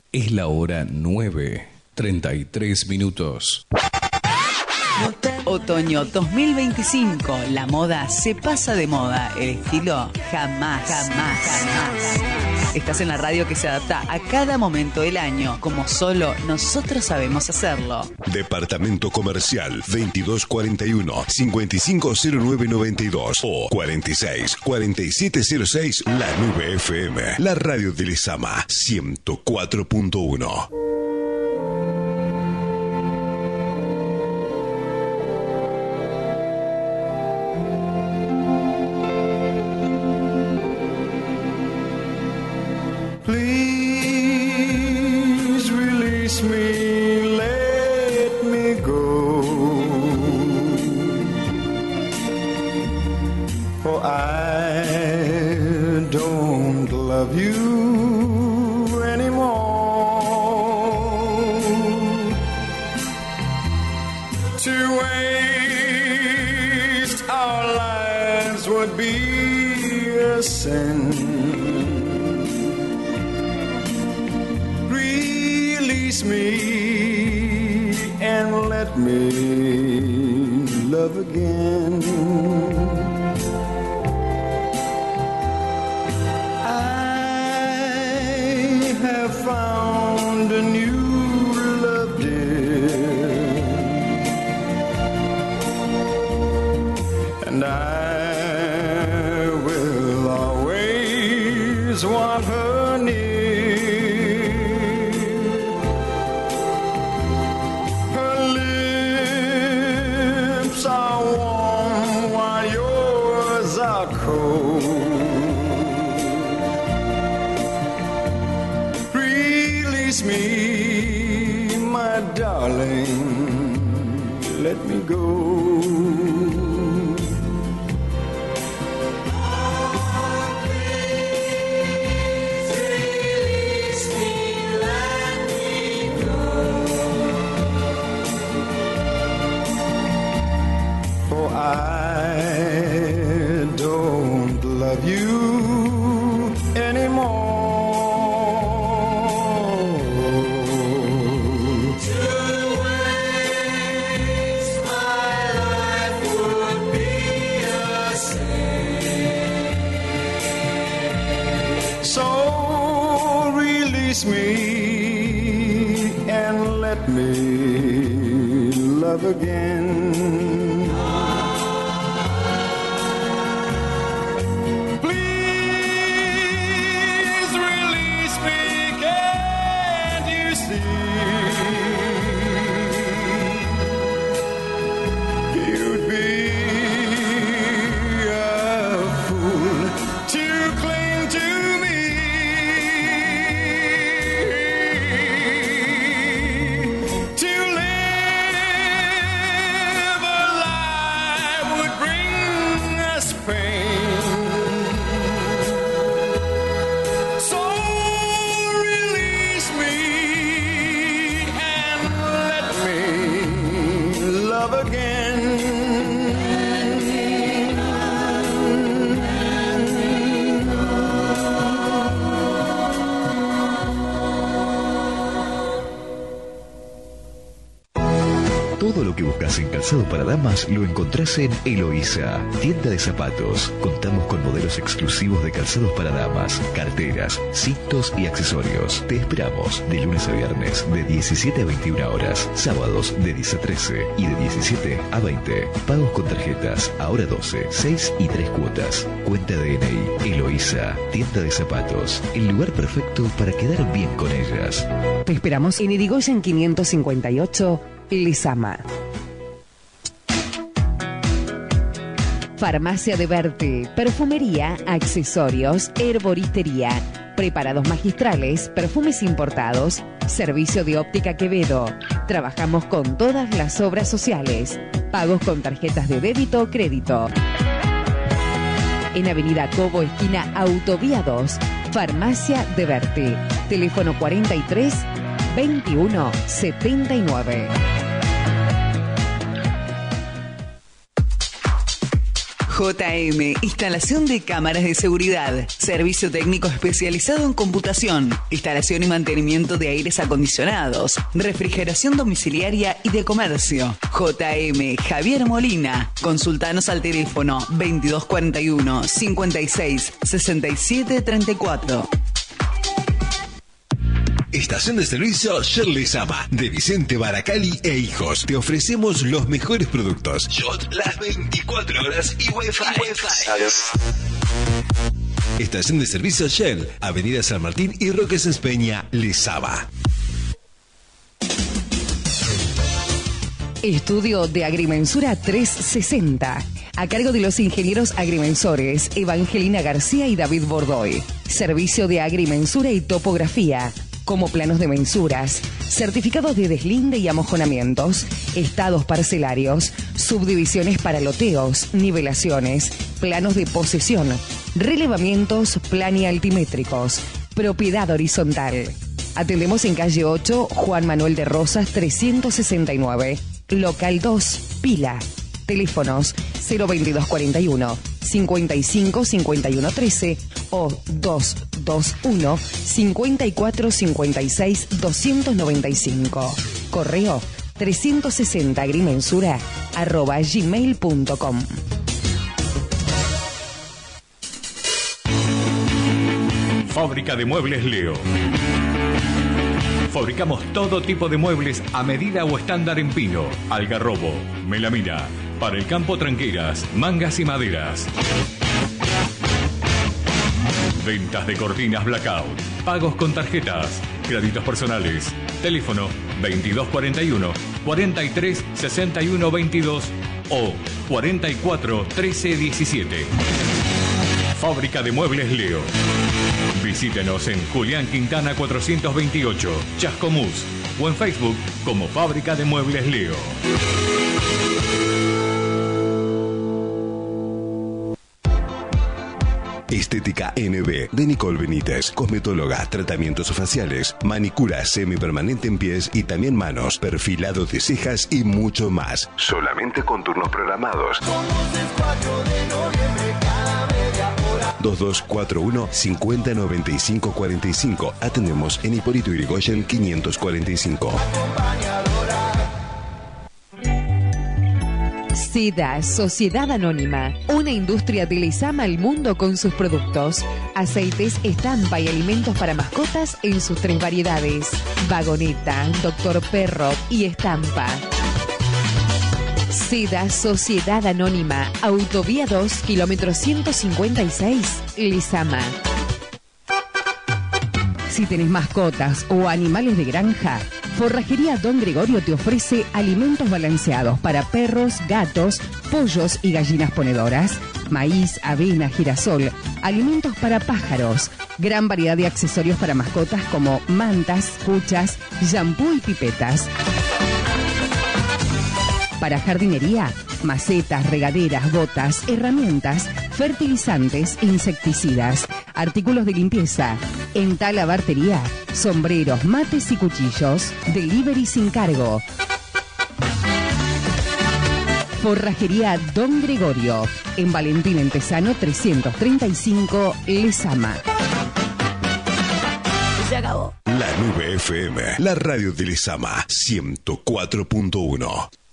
Es la hora 9:33. Otoño 2025. La moda se pasa de moda. El estilo jamás. Estás en la radio que se adapta a cada momento del año, como solo nosotros sabemos hacerlo. Departamento Comercial 2241-550992 o 46-4706 La Nube FM. La radio de Lezama 104.1. Please release me, let me go, for I don't love you anymore. To waste our lives would be a sin. Release me and let me love again. I have found a new love, dear, and I will always want her near. Release me, my darling, let me go. I don't love you anymore. To waste my life would be a sin. So release me and let me love again. Todo lo que buscas en calzado para damas lo encontrás en Eloísa, tienda de zapatos. Contamos con modelos exclusivos de calzados para damas, carteras, cintos y accesorios. Te esperamos de lunes a viernes de 17 a 21 horas, sábados de 10 a 13 y de 17 a 20. Pagos con tarjetas, ahora 12, 6 y 3 cuotas. Cuenta DNI, Eloísa, tienda de zapatos. El lugar perfecto para quedar bien con ellas. Te esperamos en Irigoyen 558, Lezama. Farmacia de Berti, perfumería, accesorios, herboristería, preparados magistrales, perfumes importados, servicio de óptica Quevedo. Trabajamos con todas las obras sociales. Pagos con tarjetas de débito o crédito. En Avenida Cobo, esquina Autovía 2, Farmacia de Berti. Teléfono 43 21 79. JM, instalación de cámaras de seguridad, servicio técnico especializado en computación, instalación y mantenimiento de aires acondicionados, refrigeración domiciliaria y de comercio. JM Javier Molina. Consultanos al teléfono 2241 56 67 34. Estación de servicio Shell Lezama, de Vicente Baracali e Hijos. Te ofrecemos los mejores productos. Shot las 24 horas y Wi-Fi. Estación de servicio Shell, Avenida San Martín y Roque Sáenz Peña, Lezama. Estudio de Agrimensura 360. A cargo de los ingenieros agrimensores Evangelina García y David Bordoy. Servicio de agrimensura y topografía, como planos de mensuras, certificados de deslinde y amojonamientos, estados parcelarios, subdivisiones para loteos, nivelaciones, planos de posesión, relevamientos planialtimétricos, propiedad horizontal. Atendemos en calle 8, Juan Manuel de Rosas 369, local 2, Pila. Teléfonos 02241 55 51 13 o 221 54 56 295. Correo 360agrimensura@gmail.com. Fábrica de Muebles Leo. Fabricamos todo tipo de muebles a medida o estándar en pino, algarrobo, melamina, para el campo tranqueras, mangas y maderas. Ventas de cortinas blackout, pagos con tarjetas, créditos personales. Teléfono 2241 43 61 22 o 44 13 17. Fábrica de Muebles Leo. Visítenos en Julián Quintana 428, Chascomús, o en Facebook como Fábrica de Muebles Leo. Estética NB de Nicole Benítez, cosmetóloga, tratamientos faciales, manicura semipermanente en pies y también manos, perfilado de cejas y mucho más. Solamente con turnos programados. 2241 50 95 45. Atendemos en Hipólito Yrigoyen 545. SIDA, Sociedad Anónima, una industria de Lezama al mundo con sus productos. Aceites, estampa y alimentos para mascotas en sus 3 variedades. Vagoneta, Doctor Perro y estampa. SIDA, Sociedad Anónima, Autovía 2, kilómetro 156, Lezama. Si tenés mascotas o animales de granja, Forrajería Don Gregorio te ofrece alimentos balanceados para perros, gatos, pollos y gallinas ponedoras, maíz, avena, girasol, alimentos para pájaros, gran variedad de accesorios para mascotas como mantas, cuchas, shampoo y pipetas. Para jardinería, macetas, regaderas, botas, herramientas, fertilizantes, insecticidas, artículos de limpieza, en talabartería, sombreros, mates y cuchillos, delivery sin cargo. Forrajería Don Gregorio, en Valentín Entesano 335, Lezama. Se acabó. La Nube FM, la radio de Lezama 104.1.